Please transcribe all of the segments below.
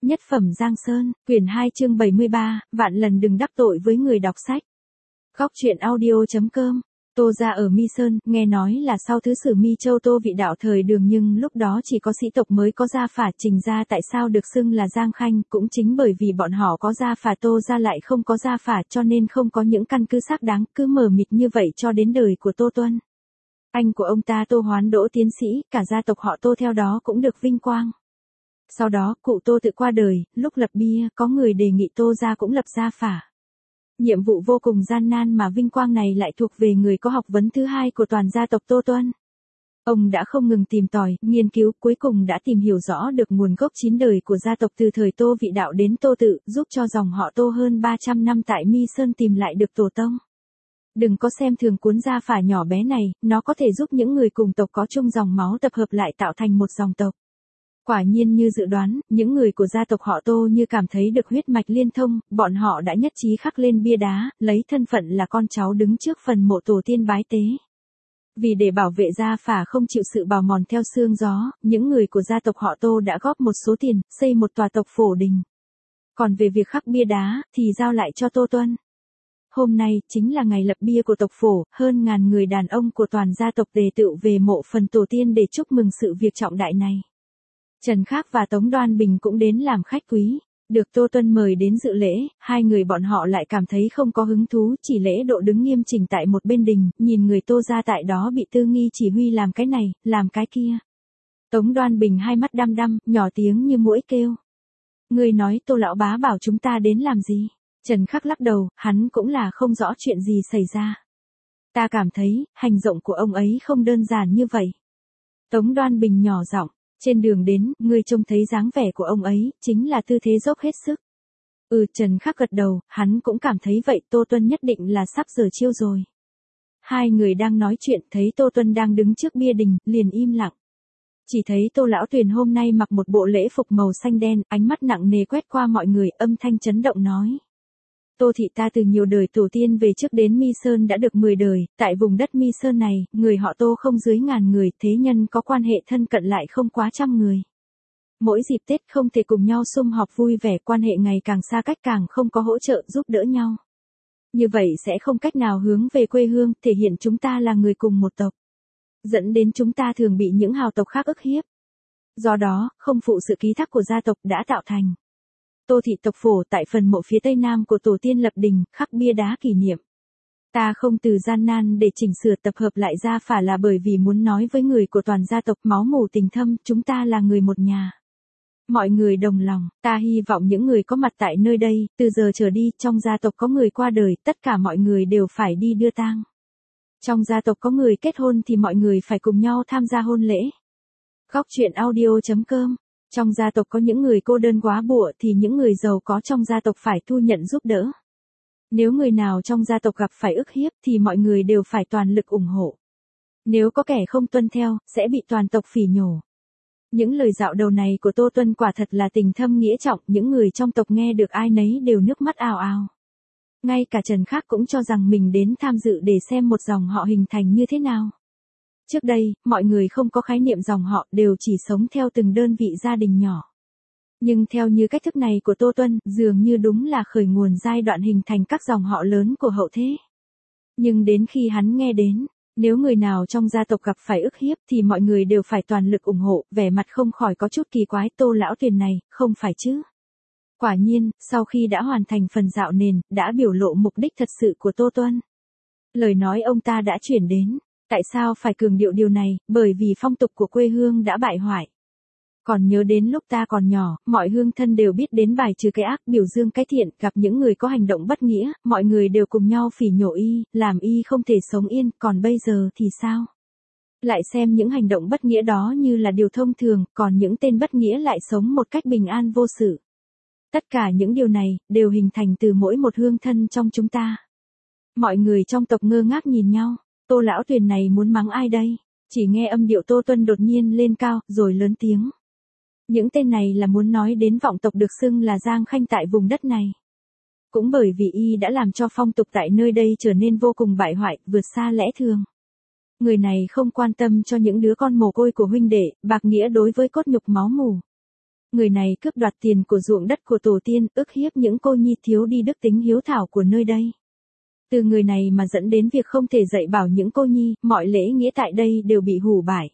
Nhất phẩm Giang Sơn, quyển 2 chương 73, vạn lần đừng đắc tội với người đọc sách. Góc truyện audio.com. Tô gia ở Mi Sơn, nghe nói là sau thứ sử Mi Châu Tô vị đạo thời Đường, nhưng lúc đó chỉ có sĩ tộc mới có gia phả. Trình gia tại sao được xưng là Giang Khanh, cũng chính bởi vì bọn họ có gia phả, Tô gia lại không có gia phả, cho nên không có những căn cứ xác đáng, cứ mờ mịt như vậy cho đến đời của Tô Tuân. Anh của ông ta Tô Hoán đỗ tiến sĩ, cả gia tộc họ Tô theo đó cũng được vinh quang. Sau đó, cụ Tô tự qua đời, lúc lập bia, có người đề nghị Tô gia cũng lập gia phả. Nhiệm vụ vô cùng gian nan mà vinh quang này lại thuộc về người có học vấn thứ hai của toàn gia tộc Tô Tuân. Ông đã không ngừng tìm tòi, nghiên cứu, cuối cùng đã tìm hiểu rõ được nguồn gốc 9 đời của gia tộc từ thời Tô vị đạo đến Tô tự, giúp cho dòng họ Tô hơn 300 năm tại Mi Sơn tìm lại được tổ tông. Đừng có xem thường cuốn gia phả nhỏ bé này, nó có thể giúp những người cùng tộc có chung dòng máu tập hợp lại tạo thành một dòng tộc. Quả nhiên như dự đoán, những người của gia tộc họ Tô như cảm thấy được huyết mạch liên thông, bọn họ đã nhất trí khắc lên bia đá, lấy thân phận là con cháu đứng trước phần mộ tổ tiên bái tế. Vì để bảo vệ gia phả không chịu sự bào mòn theo sương gió, những người của gia tộc họ Tô đã góp một số tiền, xây một tòa tộc phổ đình. Còn về việc khắc bia đá, thì giao lại cho Tô Tuân. Hôm nay, chính là ngày lập bia của tộc phổ, hơn ngàn người đàn ông của toàn gia tộc tề tựu về mộ phần tổ tiên để chúc mừng sự việc trọng đại này. Trần Khắc và Tống Đoan Bình cũng đến làm khách quý, được Tô Tuân mời đến dự lễ, hai người bọn họ lại cảm thấy không có hứng thú, chỉ lễ độ đứng nghiêm chỉnh tại một bên đình, nhìn người Tô gia tại đó bị Tư Nghi chỉ huy làm cái này, làm cái kia. Tống Đoan Bình hai mắt đăm đăm, nhỏ tiếng như muỗi kêu. Người nói Tô lão bá bảo chúng ta đến làm gì? Trần Khắc lắc đầu, hắn cũng là không rõ chuyện gì xảy ra. Ta cảm thấy, hành động của ông ấy không đơn giản như vậy. Tống Đoan Bình nhỏ giọng. Trên đường đến, ngươi trông thấy dáng vẻ của ông ấy, chính là tư thế dốc hết sức. Trần Khắc gật đầu, hắn cũng cảm thấy vậy, Tô Tuân nhất định là sắp giờ chiêu rồi. Hai người đang nói chuyện, thấy Tô Tuân đang đứng trước bia đình, liền im lặng. Chỉ thấy Tô Lão Tuyền hôm nay mặc một bộ lễ phục màu xanh đen, ánh mắt nặng nề quét qua mọi người, âm thanh chấn động nói. Tô thị ta từ nhiều đời tổ tiên về trước đến Mi Sơn đã được 10 đời, tại vùng đất Mi Sơn này, người họ Tô không dưới 1000 người, thế nhân có quan hệ thân cận lại không quá 100 người. Mỗi dịp Tết không thể cùng nhau sum họp vui vẻ, quan hệ ngày càng xa cách càng không có hỗ trợ giúp đỡ nhau. Như vậy sẽ không cách nào hướng về quê hương, thể hiện chúng ta là người cùng một tộc. Dẫn đến chúng ta thường bị những hào tộc khác ức hiếp. Do đó, không phụ sự ký thác của gia tộc đã tạo thành. Tô thị tộc phổ tại phần mộ phía tây nam của tổ tiên lập đình, khắc bia đá kỷ niệm. Ta không từ gian nan để chỉnh sửa tập hợp lại gia phả là bởi vì muốn nói với người của toàn gia tộc máu mủ tình thâm, chúng ta là người một nhà. Mọi người đồng lòng, ta hy vọng những người có mặt tại nơi đây, từ giờ trở đi, trong gia tộc có người qua đời, tất cả mọi người đều phải đi đưa tang. Trong gia tộc có người kết hôn thì mọi người phải cùng nhau tham gia hôn lễ. Góc truyện audio.com. Trong gia tộc có những người cô đơn quá bụa thì những người giàu có trong gia tộc phải thu nhận giúp đỡ. Nếu người nào trong gia tộc gặp phải ức hiếp thì mọi người đều phải toàn lực ủng hộ. Nếu có kẻ không tuân theo, sẽ bị toàn tộc phỉ nhổ. Những lời dạo đầu này của Tô Tuân quả thật là tình thâm nghĩa trọng, những người trong tộc nghe được ai nấy đều nước mắt ào ào. Ngay cả Trần Khắc cũng cho rằng mình đến tham dự để xem một dòng họ hình thành như thế nào. Trước đây, mọi người không có khái niệm dòng họ, đều chỉ sống theo từng đơn vị gia đình nhỏ. Nhưng theo như cách thức này của Tô Tuân, dường như đúng là khởi nguồn giai đoạn hình thành các dòng họ lớn của hậu thế. Nhưng đến khi hắn nghe đến, nếu người nào trong gia tộc gặp phải ức hiếp thì mọi người đều phải toàn lực ủng hộ, vẻ mặt không khỏi có chút kỳ quái. Tô Lão Tuyền này, không phải chứ? Quả nhiên, sau khi đã hoàn thành phần dạo nền, đã biểu lộ mục đích thật sự của Tô Tuân. Lời nói ông ta đã chuyển đến. Tại sao phải cường điệu điều này, bởi vì phong tục của quê hương đã bại hoại. Còn nhớ đến lúc ta còn nhỏ, mọi hương thân đều biết đến bài trừ cái ác, biểu dương cái thiện, gặp những người có hành động bất nghĩa, mọi người đều cùng nhau phỉ nhổ y, làm y không thể sống yên, còn bây giờ thì sao? Lại xem những hành động bất nghĩa đó như là điều thông thường, còn những tên bất nghĩa lại sống một cách bình an vô sự. Tất cả những điều này, đều hình thành từ mỗi một hương thân trong chúng ta. Mọi người trong tộc ngơ ngác nhìn nhau. Tô Lão Tuyền này muốn mắng ai đây? Chỉ nghe âm điệu Tô Tuân đột nhiên lên cao, rồi lớn tiếng. Những tên này là muốn nói đến vọng tộc được xưng là Giang Khanh tại vùng đất này. Cũng bởi vì y đã làm cho phong tục tại nơi đây trở nên vô cùng bại hoại, vượt xa lẽ thường. Người này không quan tâm cho những đứa con mồ côi của huynh đệ, bạc nghĩa đối với cốt nhục máu mủ. Người này cướp đoạt tiền của ruộng đất của tổ tiên, ức hiếp những cô nhi thiếu đi đức tính hiếu thảo của nơi đây. Từ người này mà dẫn đến việc không thể dạy bảo những cô nhi, mọi lễ nghĩa tại đây đều bị hủ bại.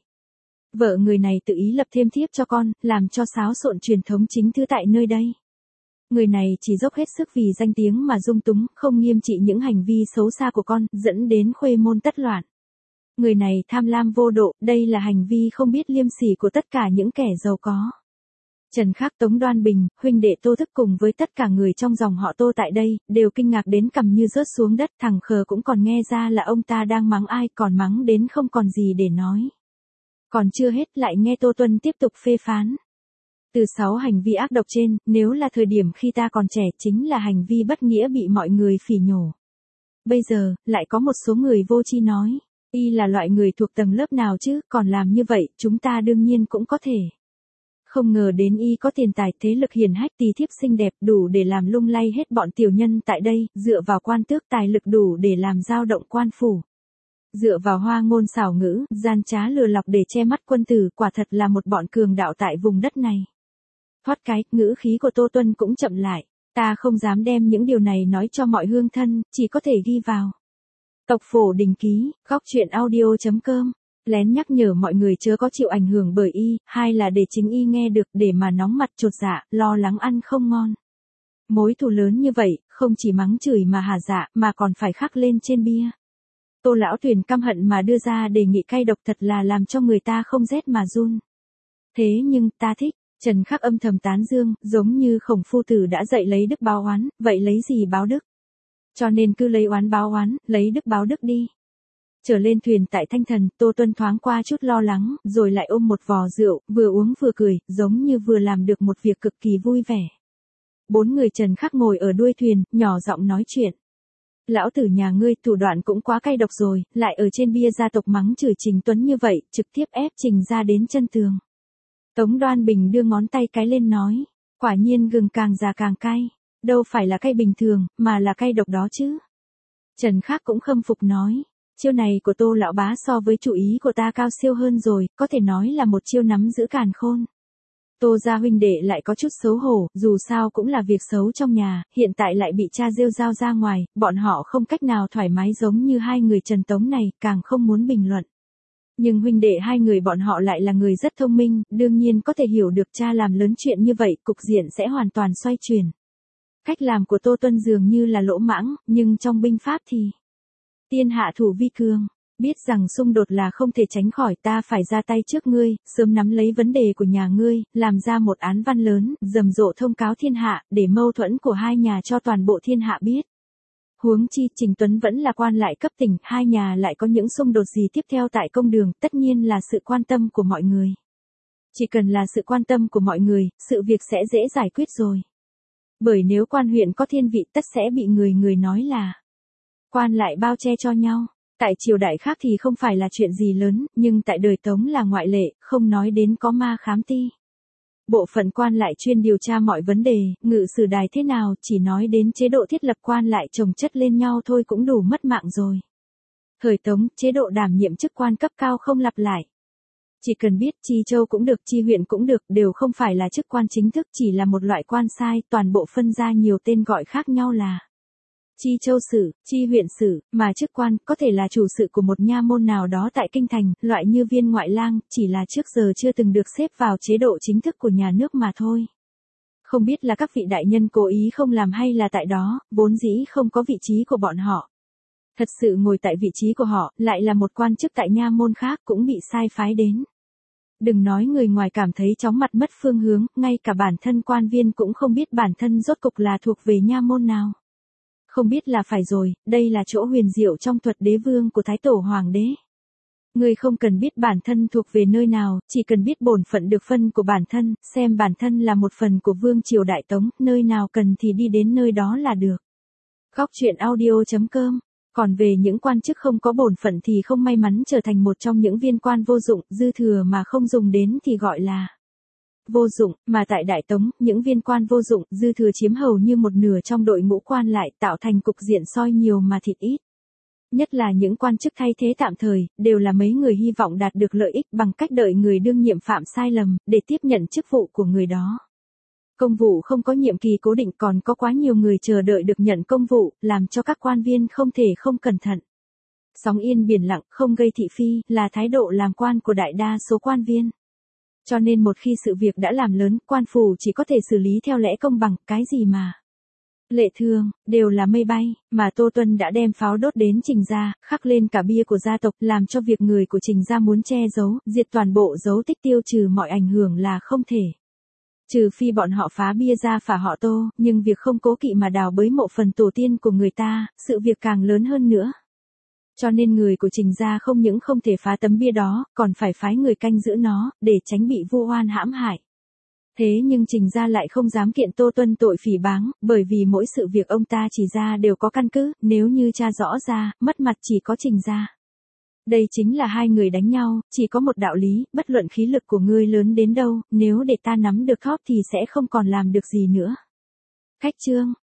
Vợ người này tự ý lập thêm thiếp cho con, làm cho xáo xộn truyền thống chính thứ tại nơi đây. Người này chỉ dốc hết sức vì danh tiếng mà dung túng, không nghiêm trị những hành vi xấu xa của con, dẫn đến khuê môn tất loạn. Người này tham lam vô độ, đây là hành vi không biết liêm sỉ của tất cả những kẻ giàu có. Trần Khắc, Tống Đoan Bình, huynh đệ Tô Thức cùng với tất cả người trong dòng họ Tô tại đây, đều kinh ngạc đến cằm như rớt xuống đất, thằng khờ cũng còn nghe ra là ông ta đang mắng ai, còn mắng đến không còn gì để nói. Còn chưa hết lại nghe Tô Tuân tiếp tục phê phán. Từ 6 hành vi ác độc trên, nếu là thời điểm khi ta còn trẻ chính là hành vi bất nghĩa bị mọi người phỉ nhổ. Bây giờ, lại có một số người vô tri nói, y là loại người thuộc tầng lớp nào chứ, còn làm như vậy, chúng ta đương nhiên cũng có thể. Không ngờ đến y có tiền tài, thế lực hiển hách, tỳ thiếp xinh đẹp, đủ để làm lung lay hết bọn tiểu nhân tại đây, dựa vào quan tước tài lực đủ để làm dao động quan phủ. Dựa vào hoa ngôn xảo ngữ, gian trá lừa lọc để che mắt quân tử, quả thật là một bọn cường đạo tại vùng đất này. Thoát cái, ngữ khí của Tô Tuân cũng chậm lại. Ta không dám đem những điều này nói cho mọi hương thân, chỉ có thể ghi vào. Tộc Phổ Đình Ký, góc truyện audio.com. Lén nhắc nhở mọi người chớ có chịu ảnh hưởng bởi y, hay là để chính y nghe được để mà nóng mặt chột dạ, lo lắng ăn không ngon. Mối thù lớn như vậy, không chỉ mắng chửi mà hả dạ, mà còn phải khắc lên trên bia. Tô Lão Tuyền căm hận mà đưa ra đề nghị cay độc thật là làm cho người ta không rét mà run. Thế nhưng, ta thích. Trần Khắc âm thầm tán dương, giống như Khổng Phu Tử đã dạy lấy đức báo oán, vậy lấy gì báo đức? Cho nên cứ lấy oán báo oán, lấy đức báo đức đi. Trở lên thuyền tại Thanh Thần, Tô Tuân thoáng qua chút lo lắng, rồi lại ôm một vò rượu, vừa uống vừa cười, giống như vừa làm được một việc cực kỳ vui vẻ. 4 người Trần Khắc ngồi ở đuôi thuyền, nhỏ giọng nói chuyện. Lão tử nhà ngươi thủ đoạn cũng quá cay độc rồi, lại ở trên bia gia tộc mắng chửi Trình Tuấn như vậy, trực tiếp ép Trình ra đến chân tường. Tống Đoan Bình đưa ngón tay cái lên nói, quả nhiên gừng càng già càng cay, đâu phải là cay bình thường, mà là cay độc đó chứ. Trần Khắc cũng khâm phục nói, chiêu này của Tô lão bá so với chủ ý của ta cao siêu hơn rồi, có thể nói là một chiêu nắm giữ càn khôn. Tô gia huynh đệ lại có chút xấu hổ, dù sao cũng là việc xấu trong nhà, hiện tại lại bị cha rêu rao ra ngoài, bọn họ không cách nào thoải mái giống như hai người Trần Tống này, càng không muốn bình luận. Nhưng huynh đệ hai người bọn họ lại là người rất thông minh, đương nhiên có thể hiểu được cha làm lớn chuyện như vậy, cục diện sẽ hoàn toàn xoay chuyển. Cách làm của Tô Tuân dường như là lỗ mãng, nhưng trong binh pháp thì tiên hạ thủ vi cường, biết rằng xung đột là không thể tránh khỏi, ta phải ra tay trước ngươi, sớm nắm lấy vấn đề của nhà ngươi, làm ra một án văn lớn, rầm rộ thông cáo thiên hạ, để mâu thuẫn của hai nhà cho toàn bộ thiên hạ biết. Huống chi Trình Tuấn vẫn là quan lại cấp tỉnh, hai nhà lại có những xung đột gì tiếp theo tại công đường, tất nhiên là sự quan tâm của mọi người. Chỉ cần là sự quan tâm của mọi người, sự việc sẽ dễ giải quyết rồi. Bởi nếu quan huyện có thiên vị tất sẽ bị người nói là quan lại bao che cho nhau. Tại triều đại khác thì không phải là chuyện gì lớn, nhưng tại đời Tống là ngoại lệ, không nói đến có ma khám ti. Bộ phận quan lại chuyên điều tra mọi vấn đề, ngự sử đài thế nào, chỉ nói đến chế độ thiết lập quan lại chồng chất lên nhau thôi cũng đủ mất mạng rồi. Thời Tống, chế độ đảm nhiệm chức quan cấp cao không lặp lại. Chỉ cần biết chi châu cũng được, chi huyện cũng được, đều không phải là chức quan chính thức, chỉ là một loại quan sai, toàn bộ phân ra nhiều tên gọi khác nhau là chi châu sử, chi huyện sử, mà chức quan có thể là chủ sự của một nha môn nào đó tại kinh thành, loại như viên ngoại lang, chỉ là trước giờ chưa từng được xếp vào chế độ chính thức của nhà nước mà thôi. Không biết là các vị đại nhân cố ý không làm hay là tại đó, vốn dĩ không có vị trí của bọn họ. Thật sự ngồi tại vị trí của họ, lại là một quan chức tại nha môn khác cũng bị sai phái đến. Đừng nói người ngoài cảm thấy chóng mặt mất phương hướng, ngay cả bản thân quan viên cũng không biết bản thân rốt cục là thuộc về nha môn nào. Không biết là phải rồi, đây là chỗ huyền diệu trong thuật đế vương của Thái Tổ Hoàng đế. Người không cần biết bản thân thuộc về nơi nào, chỉ cần biết bổn phận được phân của bản thân, xem bản thân là một phần của vương triều Đại Tống, nơi nào cần thì đi đến nơi đó là được. Góc truyện audio.com. Còn về những quan chức không có bổn phận thì không may mắn trở thành một trong những viên quan vô dụng, dư thừa mà không dùng đến thì gọi là vô dụng, mà tại Đại Tống, những viên quan vô dụng, dư thừa chiếm hầu như một nửa trong đội ngũ quan lại, tạo thành cục diện soi nhiều mà thịt ít. Nhất là những quan chức thay thế tạm thời, đều là mấy người hy vọng đạt được lợi ích bằng cách đợi người đương nhiệm phạm sai lầm, để tiếp nhận chức vụ của người đó. Công vụ không có nhiệm kỳ cố định, còn có quá nhiều người chờ đợi được nhận công vụ, làm cho các quan viên không thể không cẩn thận. Sóng yên biển lặng, không gây thị phi, là thái độ làm quan của đại đa số quan viên. Cho nên một khi sự việc đã làm lớn, quan phủ chỉ có thể xử lý theo lẽ công bằng, cái gì mà lệ thường, đều là mây bay, mà Tô Tuân đã đem pháo đốt đến Trình gia, khắc lên cả bia của gia tộc, làm cho việc người của Trình gia muốn che giấu, diệt toàn bộ dấu tích, tiêu trừ mọi ảnh hưởng là không thể. Trừ phi bọn họ phá bia ra phả họ Tô, nhưng việc không cố kỵ mà đào bới mộ phần tổ tiên của người ta, sự việc càng lớn hơn nữa. Cho nên người của Trình gia không những không thể phá tấm bia đó, còn phải phái người canh giữ nó, để tránh bị vu oan hãm hại. Thế nhưng Trình gia lại không dám kiện Tô Tuân tội phỉ báng, bởi vì mỗi sự việc ông ta chỉ ra đều có căn cứ, nếu như tra rõ ra, mất mặt chỉ có Trình gia. Đây chính là hai người đánh nhau, chỉ có một đạo lý, bất luận khí lực của ngươi lớn đến đâu, nếu để ta nắm được thóp thì sẽ không còn làm được gì nữa. Khách chương